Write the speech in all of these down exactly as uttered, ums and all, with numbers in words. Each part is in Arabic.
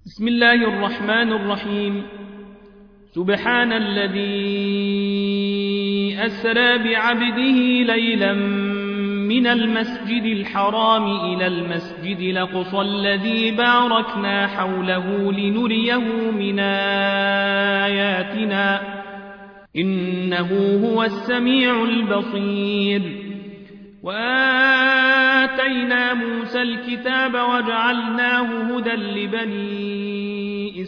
بسم الله الرحمن الرحيم. سبحان الذي أسرى بعبده ليلا من المسجد الحرام إلى المسجد الأقصى الذي باركنا حوله لنريه من آياتنا إنه هو السميع البصير. وآتينا موسى الكتاب وجعلناه هدى لبني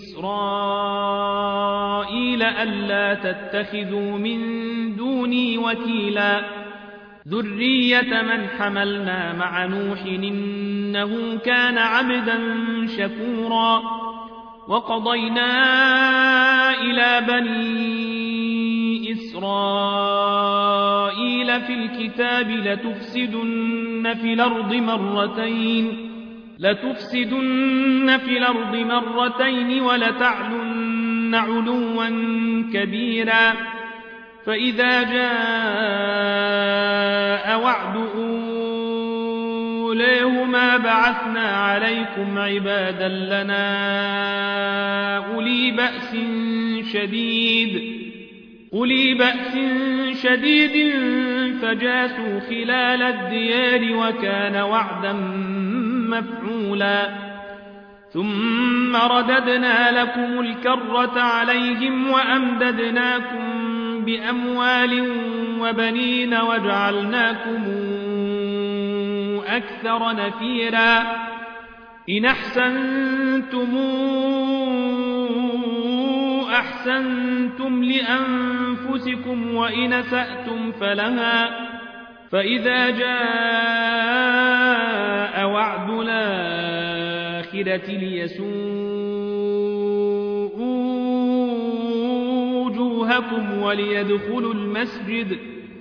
إسرائيل ألا تتخذوا من دوني وكيلا ذرية من حملنا مع نوح إنه كان عبدا شكورا. وقضينا إلى بني إسرائيل في الكتاب لتفسدن في الأرض مرتين لتفسدن في الأرض مرتين ولتعلن علوا كبيرا. فإذا جاء وعد أوليهما بعثنا عليكم عبادا لنا أولي بأس شديد أولي بأس شديد فجاسوا خلال الديار وكان وعدا مفعولا. ثم رددنا لكم الكرة عليهم وأمددناكم بأموال وبنين وجعلناكم أكثر نفيرا. إن أحسنتم أحسنتم لأنفسكم وإن أسأتم فلها. فإذا جاء وعد الآخرة ليسوءوا وجوهكم وليدخلوا المسجد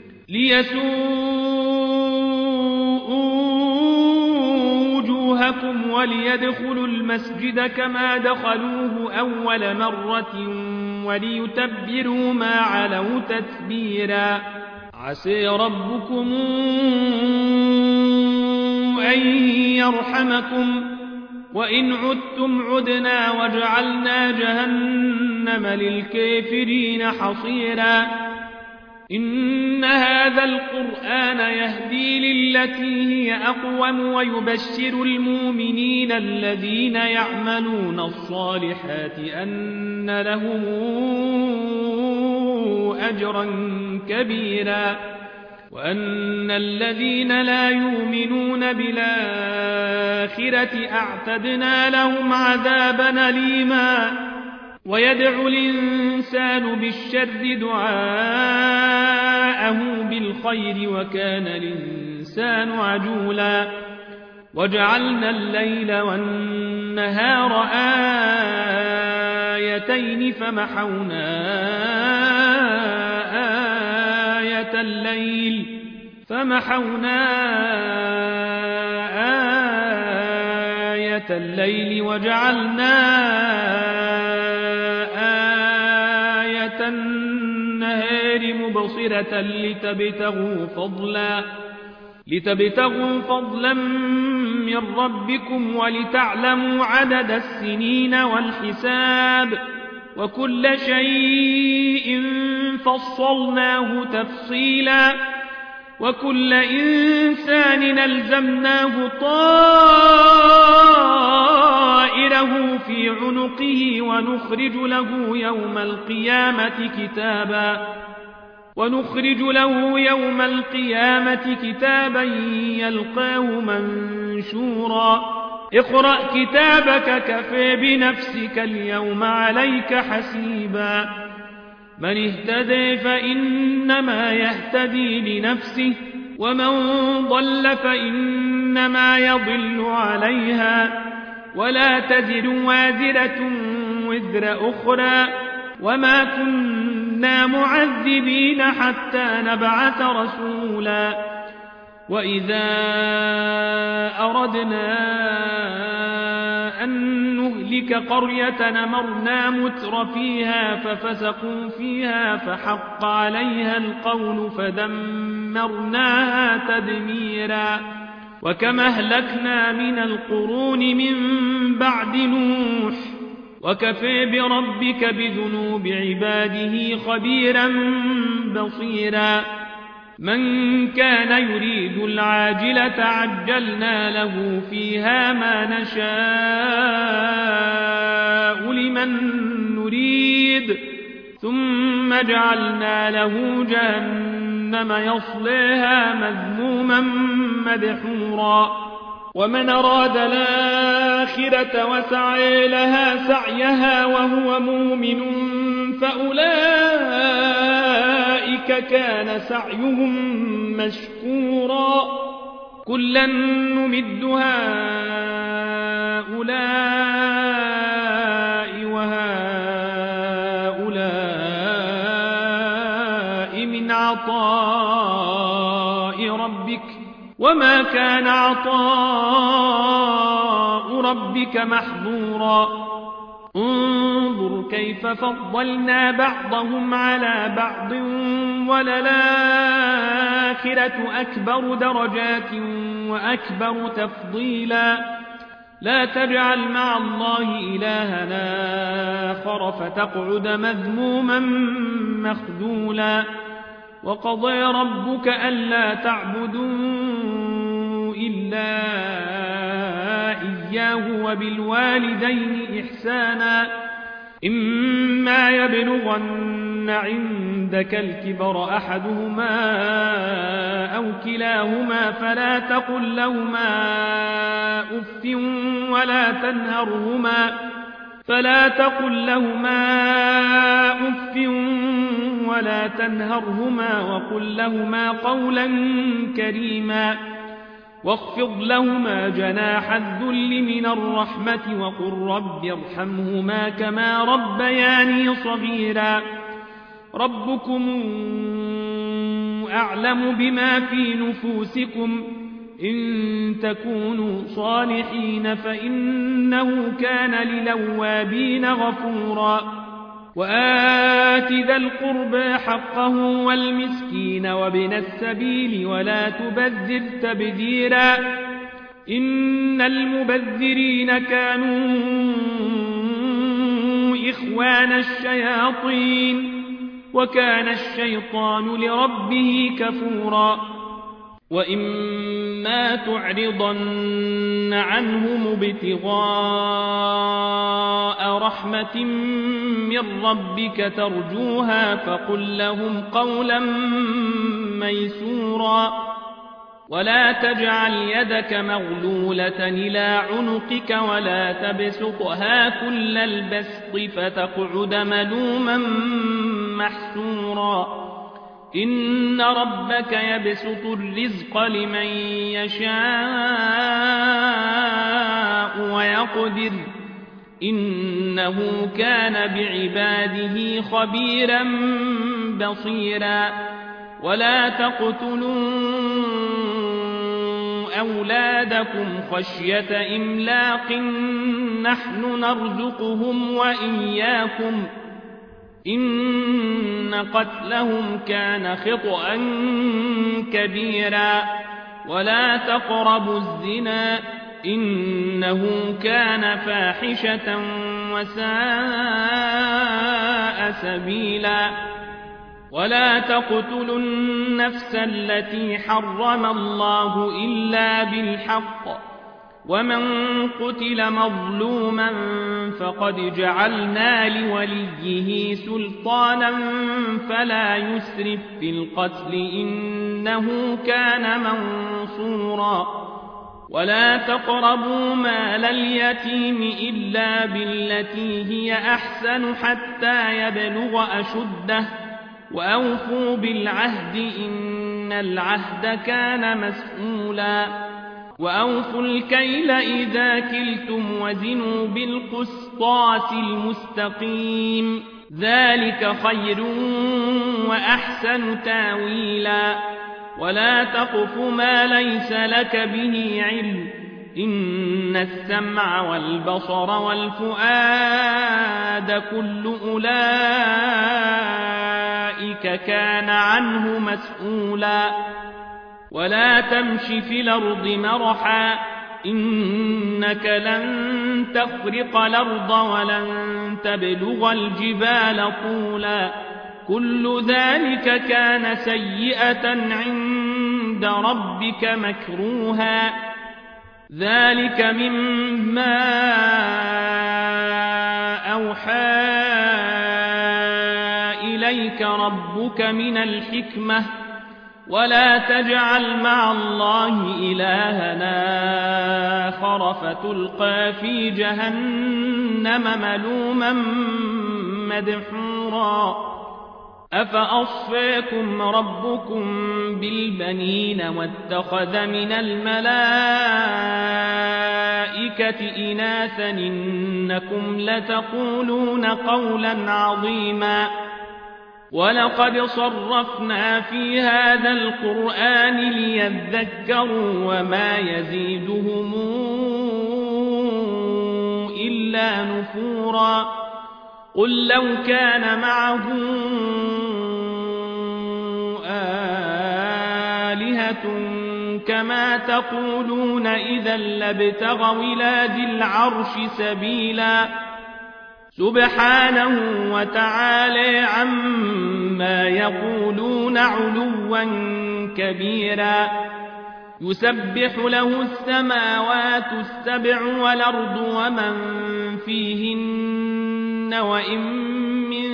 ليسوءوا وجوهكم وليدخلوا المسجد كما دخلوه أول مرة وليتبروا ما علوا تتبيرا. عسى ربكم أن يرحمكم وإن عدتم عدنا وجعلنا جهنم للكافرين حصيرا. إن هذا القرآن يهدي للتي هي أقوم ويبشر المؤمنين الذين يعملون الصالحات أن لهم أجرا كبيرا وأن الذين لا يؤمنون بالآخرة أعتدنا لهم عذابا أليما. ويدعو الإنسان بالشر دعاءه بالخير وكان الإنسان عجولا. وجعلنا الليل والنهار آيتين فمحونا آية الليل فمحونا آية الليل وجعلنا النهار مبصرة لتبتغوا فضلا لتبتغوا فضلا من ربكم ولتعلموا عدد السنين والحساب وكل شيء فصلناه تفصيلا. وكل إنسان ألزمناه طائره في عنقه ونخرج له يوم القيامة كتابا ونخرج له يوم القيامة كتابا يلقاه منشورا. اقرأ كتابك كفى بنفسك اليوم عليك حسيبا. من اهتدى فإنما يهتدي لنفسه ومن ضل فإنما يضل عليها ولا تزر وازرة وزر أخرى وما كنا معذبين حتى نبعث رسولا. وإذا أردنا أن نهلك قرية أمرنا متر فيها ففسقوا فيها فحق عليها القول فدمرناها تدميرا. وكما أهلكنا من القرون من بعد نوح وكفى بربك بذنوب عباده خبيرا بصيرا من كان يريد العاجلة عجلنا له فيها ما نشاء لمن نريد ثم جعلنا له جهنم يصليها مذموما مدحورا ومن أراد الآخرة وسعي لها سعيها وهو مؤمن فأولئك كان سعيهم مشكورا كلا نمد هؤلاء وهؤلاء من عطاء ربك وما كان عطاء ربك محظورا انظر كيف فضلنا بعضهم على بعض وللآخرة أكبر درجات وأكبر تفضيلا لا تجعل مع الله إلهنا آخر فتقعد مذموما مخذولا وقضى ربك ألا تعبدوا إلا إياه وبالوالدين إحسانا إما يبلغن عندك الكبر أحدهما أو كلاهما فلا تقل لهما أف ولا تنهرهما فلا تقل لهما أف ولا تنهرهما وقل لهما قولا كريما واخفض لهما جناح الذل من الرحمة وقل رب ارحمهما كما ربياني صغيرا ربكم أعلم بما في نفوسكم إن تكونوا صالحين فإنه كان للأوابين غفورا وآت ذا القربى حقه والمسكين وابن السبيل ولا تبذر تبذيرا إن المبذرين كانوا إخوان الشياطين وكان الشيطان لربه كفورا وإما تعرضن عنهم ابتغاء رحمة من ربك ترجوها فقل لهم قولا ميسورا ولا تجعل يدك مغلولة إلى عنقك ولا تبسطها كل البسط فتقعد ملوما محسورا إن ربك يبسط الرزق لمن يشاء ويقدر إنه كان بعباده خبيرا بصيرا ولا تقتلوا أولادكم خشية إملاق نحن نرزقهم وإياكم إن قتلهم كان خطأ كبيرا ولا تقربوا الزنا إنه كان فاحشة وساء سبيلا ولا تقتلوا النفس التي حرم الله إلا بالحق ومن قتل مظلوما فقد جعلنا لوليه سلطانا فلا يسرف في القتل إنه كان منصورا ولا تقربوا مال اليتيم إلا بالتي هي أحسن حتى يبلغ أشده وأوفوا بالعهد إن العهد كان مسؤولا وأوفوا الكيل إذا كلتم وزنوا بالقسطاس المستقيم ذلك خير وأحسن تاويلا ولا تقف ما ليس لك به علم إن السمع والبصر والفؤاد كل أولئك كان عنه مسؤولا ولا تمش في الأرض مرحا إنك لن تخرق الأرض ولن تبلغ الجبال طولا كل ذلك كان سيئة عند ربك مكروها ذلك مما أوحى إليك ربك من الحكمة ولا تجعل مع الله إلهنا آخر فتلقى في جهنم ملوما مدحورا أفأصفاكم ربكم بالبنين واتخذ من الملائكة إناثا إنكم لتقولون قولا عظيما ولقد صرفنا في هذا القرآن ليذكروا وما يزيدهم إلا نفورا قل لو كان معه آلهة كما تقولون إذا لابتغوا إلى ذي العرش سبيلا سبحانه وتعالى عما يقولون علوا كبيرا يسبح له السماوات السبع والأرض ومن فيهن وإن من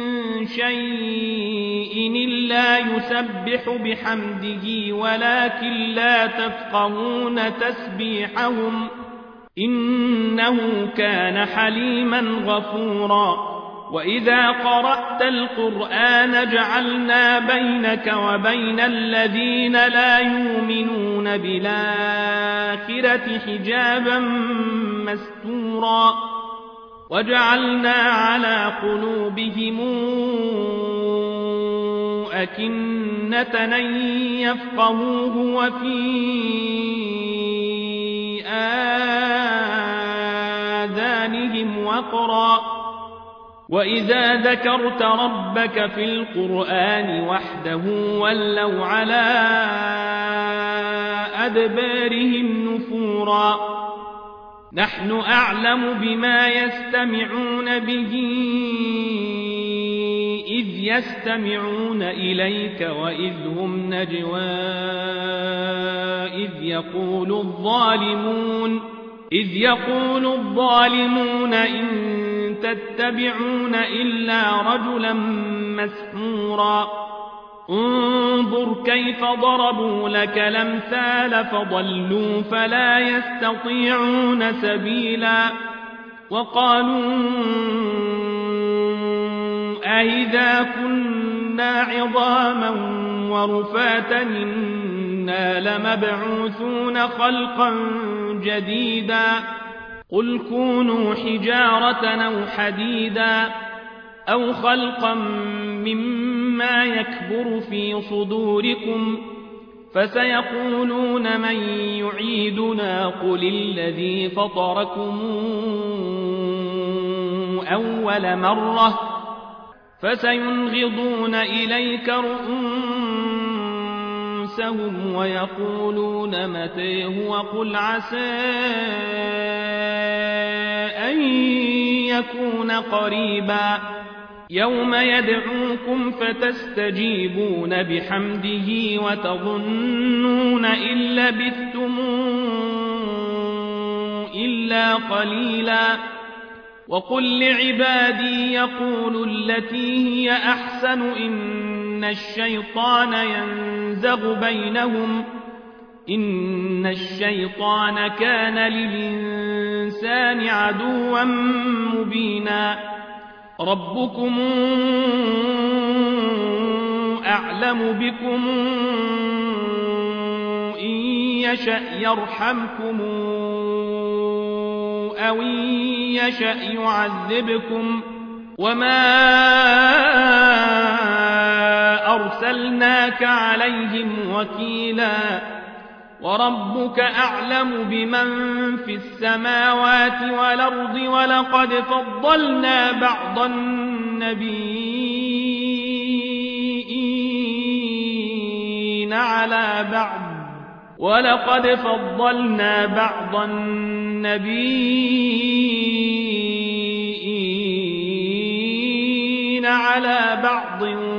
شيء إلا يسبح بحمده ولكن لا تفقهون تسبيحهم إنه كان حليما غفورا وإذا قرأت القرآن جعلنا بينك وبين الذين لا يؤمنون بالآخرة حجابا مستورا وجعلنا على قلوبهم أكنة أن يفقهوه وفي آذانهم وقرا وإذا ذكرت ربك في القرآن وحده ولوا على أدبارهم نفورا نحن أعلم بما يستمعون به إذ يستمعون إليك وإذ هم نجوى إذ يقول الظالمون إذ يقول الظالمون إن تتبعون إلا رجلا مسحورا انظر كيف ضربوا لك الأمثال فضلوا فلا يستطيعون سبيلا وقالوا أئذا كنا عظاما ورفاتا إنا لمبعوثون خلقا جديدا قل كونوا حجارة أو حديدا أو خلقا مما يكبر في صدوركم فسيقولون من يعيدنا قل الذي فطركم أول مرة فسينغضون إليك رؤوسهم ويقولون متى هو قل عسى أن يكون قريبا يوم يدعوكم فتستجيبون بحمده وتظنون إن لبثتم إلا قليلا وقل لعبادي يقولوا التي هي أحسن إن الشيطان ينزغ بينهم إن الشيطان كان للإنسان عدوا مبينا ربكم أعلم بكم إن يشأ يرحمكم أو إن يشأ يعذبكم وما أرسلناك عليهم وكيلا وربك أعلم بمن في السماوات والأرض ولقد فضلنا بعض النبيين على بعض ولقد فضلنا بعض النبيين على بعض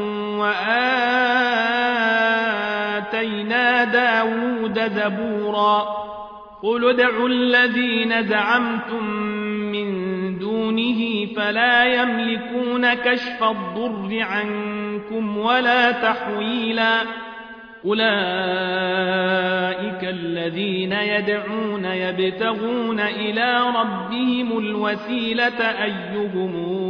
وآتينا داود زبورا قل ادعوا الذين زعمتم من دونه فلا يملكون كشف الضر عنكم ولا تحويلا أولئك الذين يدعون يبتغون إلى ربهم الوسيلة أيهم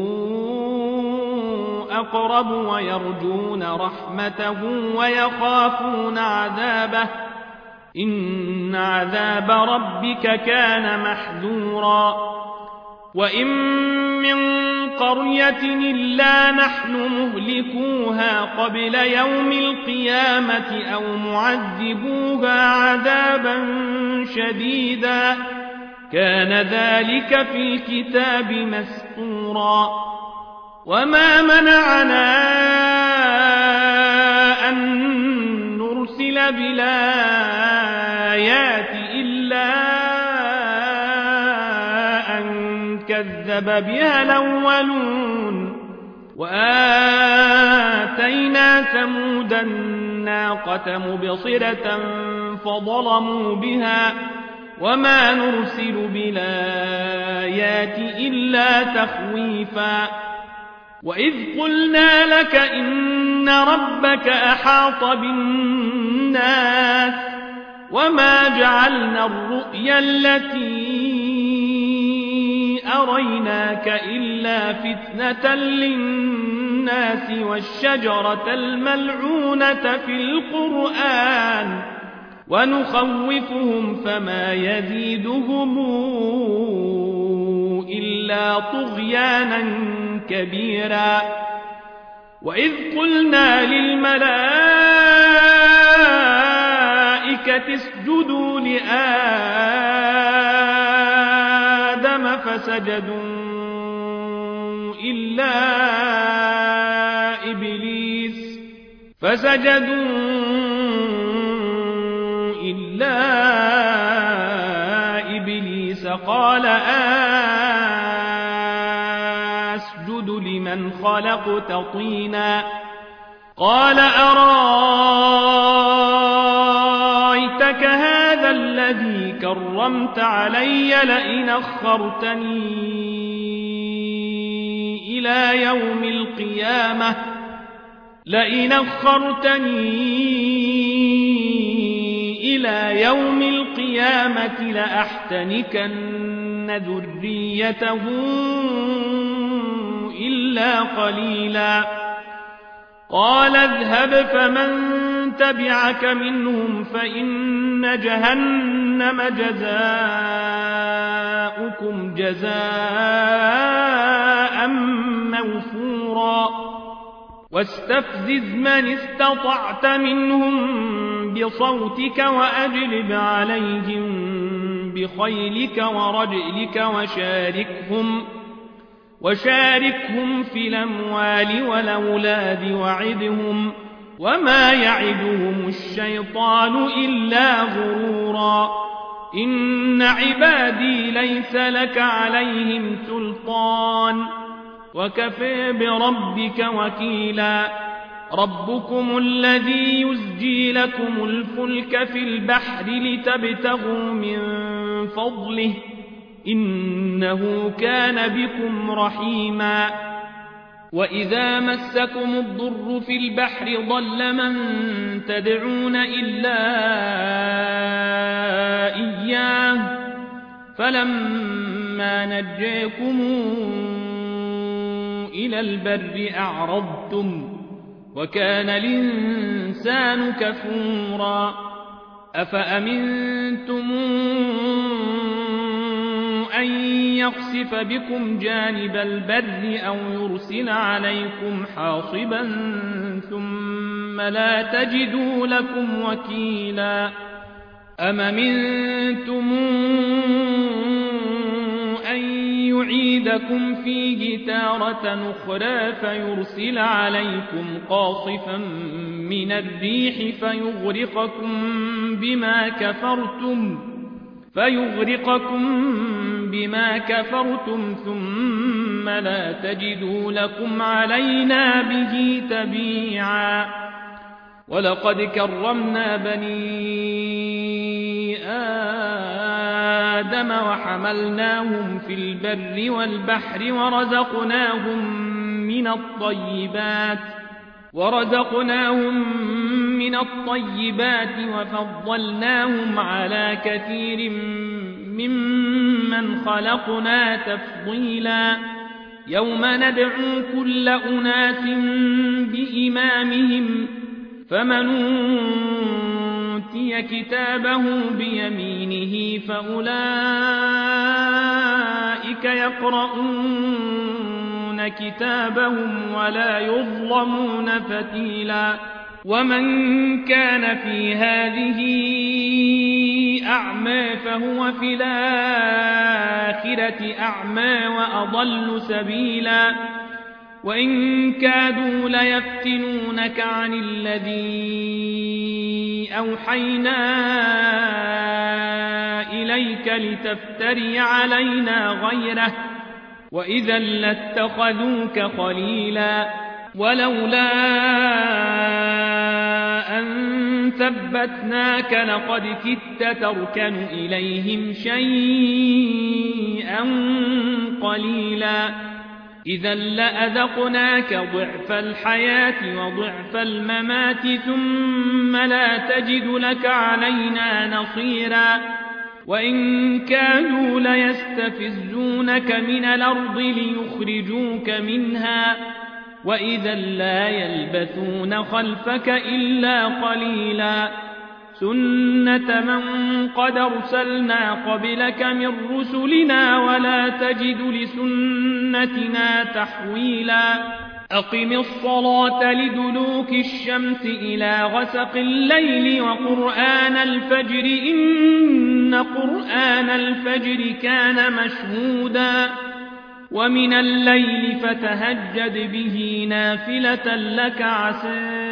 أقرب ويرجون رحمته ويخافون عذابه إن عذاب ربك كان محذورا وإن من قرية إلا نحن مهلكوها قبل يوم القيامة أو معذبوها عذابا شديدا كان ذلك في الكتاب مسطورا وما منعنا أن نرسل بالآيات إلا أن كذب بها الأولون وآتينا ثمود الناقة مبصرة فظلموا بها وما نرسل بالآيات إلا تخويفا وإذ قلنا لك إن ربك أحاط بالناس وما جعلنا الرؤيا التي أريناك إلا فتنة للناس والشجرة الملعونة في القرآن ونخوفهم فما يزيدهم إلا طغيانا كبيرا وإذ قلنا للملائكة اسجدوا لآدم فسجدوا إلا إبليس فسجدوا إلا إبليس قال أسجد لمن خلقت طينا قال أرايتك هذا الذي كرمت علي لئن أخرتني إلى يوم القيامة لئن أخرتني إلى يوم القيامة لأحتنكن ذريته إلا قليلا قال اذهب فمن تبعك منهم فإن جهنم جزاؤكم جزاء موفورا واستفزز من استطعت منهم بصوتك وأجلب عليهم بخيلك ورجلك وشاركهم وشاركهم في الأموال والأولاد وعدهم وما يعدهم الشيطان إلا غرورا إن عبادي ليس لك عليهم سلطان وكفى بربك وكيلا ربكم الذي يزجي لكم الفلك في البحر لتبتغوا من فضله إنه كان بكم رحيما وإذا مسكم الضر في البحر ضل من تدعون إلا إياه فلما نجيكم إلى البر أعرضتم وكان الإنسان كفورا أفأمنتم أن يخسف بكم جانب البر أو يرسل عليكم حاصبا ثم لا تجدوا لكم وكيلا أم منتم أن يعيدكم فيه تارة أخرى فيرسل عليكم قاصفا من الريح فيغرقكم بما كفرتم فيغرقكم بما كفرتم ثم لا تجدوا لكم علينا به تبيعا. ولقد كرمنا بني آدم وحملناهم في البر والبحر ورزقناهم من الطيبات ورزقناهم من الطيبات وفضلناهم على كثير ممن خلقنا تفضيلا. يوم ندعو كل أناس بإمامهم فمن أوتي كتابه بيمينه فأولئك يقرؤون كتابهم ولا يظلمون فتيلا. ومن كان في هذه أعمى فهو في الآخرة أعمى وأضل سبيلا. وإن كادوا ليفتنونك عن الذي أوحينا إليك لتفتري علينا غيره وإذا لاتخذوك خليلا. ولولا أن ثبتناك لقد كدت تركن إليهم شيئا قليلا. إذا لأذقناك ضعف الحياة وضعف الممات ثم لا تجد لك علينا نصيرا. وإن كانوا ليستفزونك من الأرض ليخرجوك منها وإذا لا يلبثون خلفك إلا قليلا. سنة من قد أرسلنا قبلك من رسلنا ولا تجد لسنتنا تحويلا. أقم الصلاة لدلوك الشمس إلى غسق الليل وقرآن الفجر إن قرآن الفجر كان مشهودا. ومن الليل فتهجد به نافلة لك عسى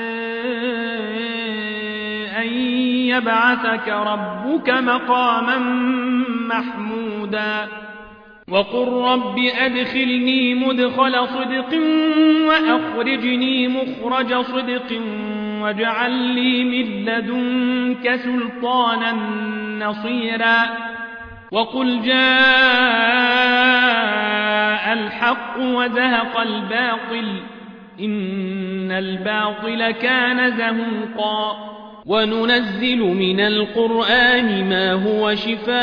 أن يبعثك ربك مقاما محمودا. وقل رب أدخلني مدخل صدق وأخرجني مخرج صدق واجعل لي من لدنك سلطانا نصيرا. وقل جاء الحق وزهق الباطل إن الباطل كان زهوقا. وننزل من القرآن ما هو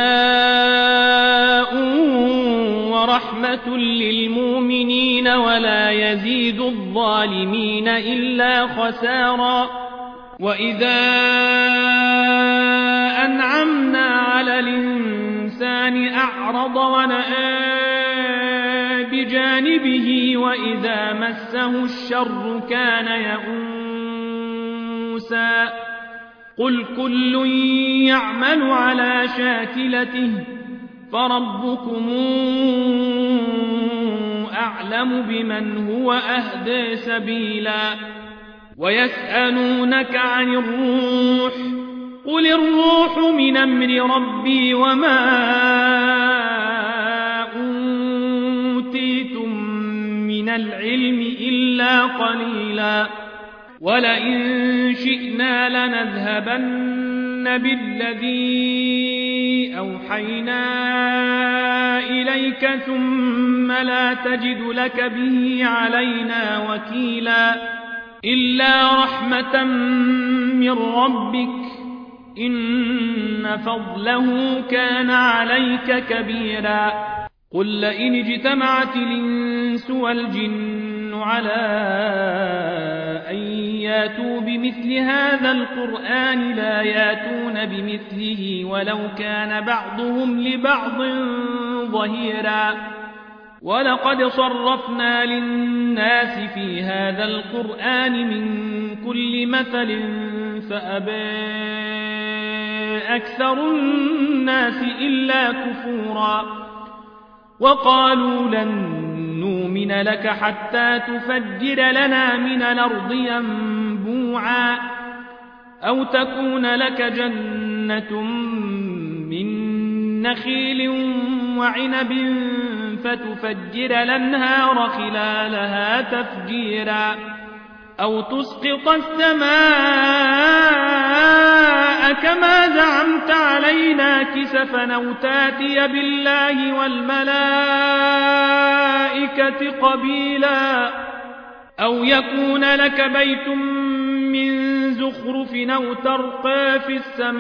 شفاء ورحمة للمؤمنين ولا يزيد الظالمين إلا خسارا. وإذا أنعمنا على الإنسان أعرض ونأى بجانبه وإذا مسه الشر كان يئوسا. قل كل يعمل على شاكلته فربكم أعلم بمن هو أهدى سبيلا. ويسألونك عن الروح قل الروح من أمر ربي وما أوتيتم من العلم إلا قليلا. ولئن شئنا لنذهبن بالذي أوحينا إليك ثم لا تجد لك به علينا وكيلا. إلا رحمة من ربك إن فضله كان عليك كبيرا. قل لئن اجتمعت الإنس والجن على أن ياتوا بمثل هذا القرآن لا ياتون بمثله ولو كان بعضهم لبعض ظهيرا. ولقد صرفنا للناس في هذا القرآن من كل مثل فأبى أكثر الناس إلا كفورا. وقالوا لن نؤمن لك حتى تفجر لنا من الأرض ينبوعا أو تكون لك جنة من نخيل وعنب فتفجر الأنهار خلالها تفجيرا أو تسقط السماء كما زعمت علينا كسفا أو تاتي بالله والملائكة قبيلا أو يكون لك بيت من زخرف أو ترقى في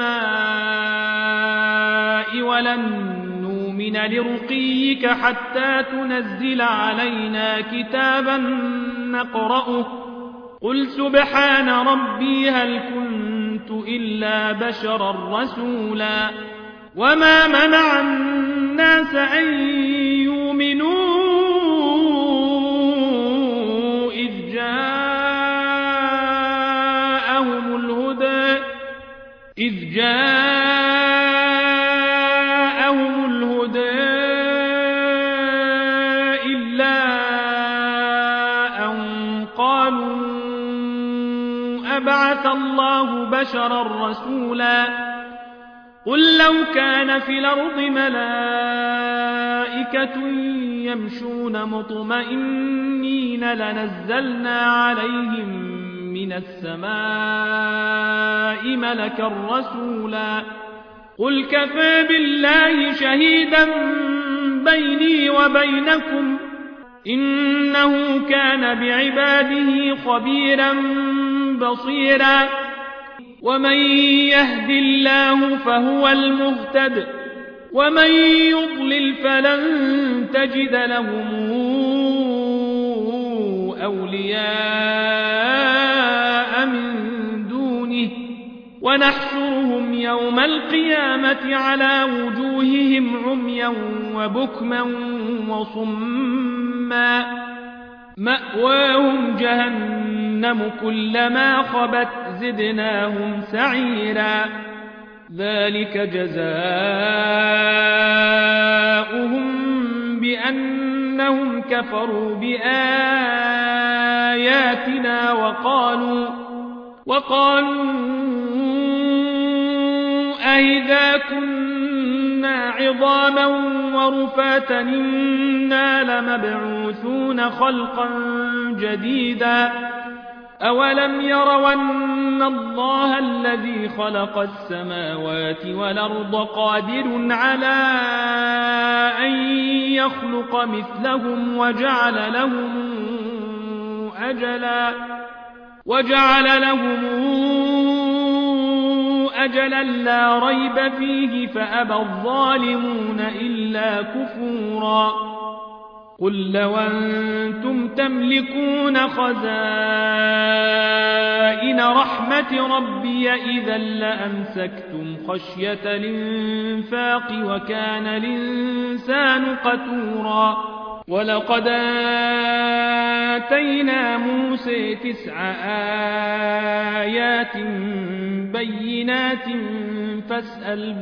السماء ولن نؤمن لرقيك حتى تنزل علينا كتابا نقرأه قل سبحان ربي هل كنت إلا بشرا رسولا وما منع الناس أن يؤمنوا إذ جاءهم الهدى إذ جاءهم الهدى إلا أن قالوا أبعث الله بشرا رسولا قل لو كان في الأرض ملائكة يمشون مطمئنين لنزلنا عليهم من السماء ملكا رسولا قل كفى بالله شهيدا بيني وبينكم إنه كان بعباده خبيرا بصيرا ومن يهد الله فهو المهتد ومن يضلل فلن تجد لهم أولياء من دونه ونحشرهم يوم القيامة على وجوههم عميا وبكما وصما مأواهم جهنم كلما خبت زدناهم سعيرا ذلك جزاؤهم بأنهم كفروا بآياتنا وقالوا وقالوا أئذا كنا عظاما ورفاتا إنا لمبعوثون خلقا جديدا أولم يروا أن الله الذي خلق السماوات والأرض قادر على أن يخلق مثلهم وجعل لهم أجلا وجعل لهم أجلا لا ريب فيه فأبى الظالمون إلا كفورا قل لو أنتم تملكون خزائن رحمة ربي إذا لأمسكتم خشية الإنفاق وكان الإنسان قتورا ولقد آتينا موسى تسع آيات بينات فاسأل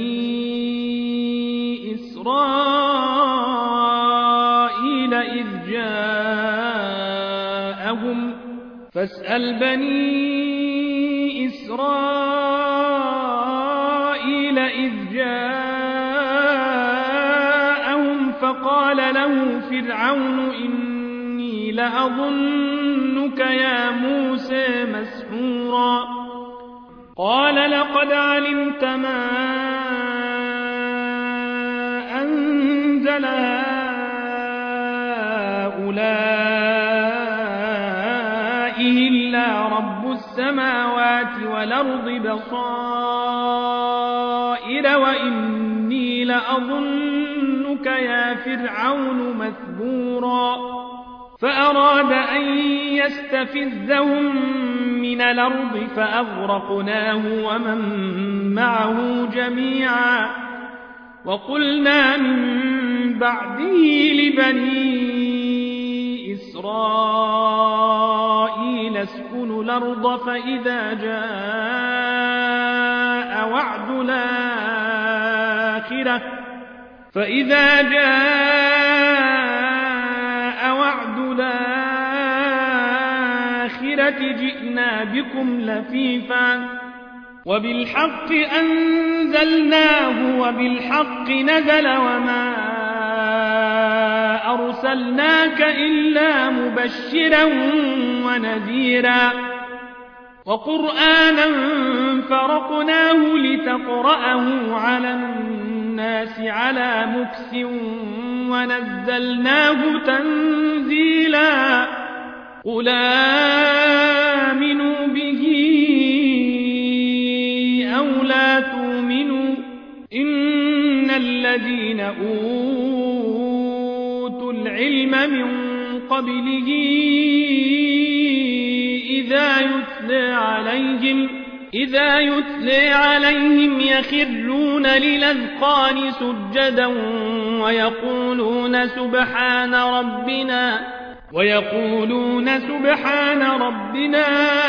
بني إسرائيل إذ جاءهم فاسأل بني إسرائيل إذ جاءهم فقال له فرعون إني لأظنك يا موسى مسحورا قال لقد علمت ما أنزل هؤلاء إلا رب السماوات والأرض بصائر وإني لأظنك يا فرعون مثبورا فأراد أن يستفزهم من الأرض فأغرقناه ومن معه جميعا وقلنا من بعده لبني إسرائيل اسكنوا الأرض فإذا جاء وعد الآخرة فإذا جاء بالحقة جئنا بكم لفيفا وبالحق أنزلناه وبالحق نزل وما أرسلناك إلا مبشرا ونذيرا وقرآنا فرقناه لتقرأه على الناس على مكث ونزلناه تنزيلا قل آمنوا به أو لا تؤمنوا إن الذين أوتوا العلم من قبله إذا يتلى عليهم إذا يتلى عليهم يخرون للأذقان سجدا ويقولون سبحان ربنا ويقولون سبحان ربنا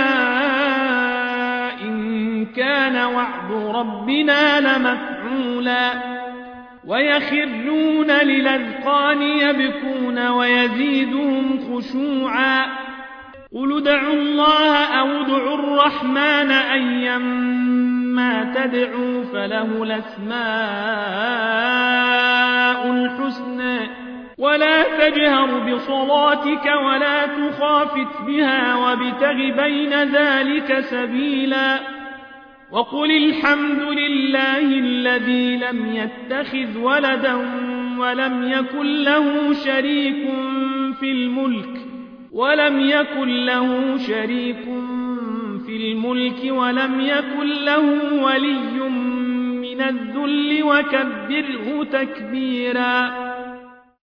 إن كان وعد ربنا لمفعولا ويخرون للأذقان يبكون ويزيدهم خشوعا قل ادعوا الله أو ادعوا الرحمن أيما تدعوا فله الأسماء الحسنى ولا تجهر بصلاتك ولا تخافت بها وابتغ بين ذلك سبيلا وقل الحمد لله الذي لم يتخذ ولدا ولم يكن له شريك في الملك ولم يكن له شريك في الملك ولم يكن له ولي من الذل وكبره تكبيرا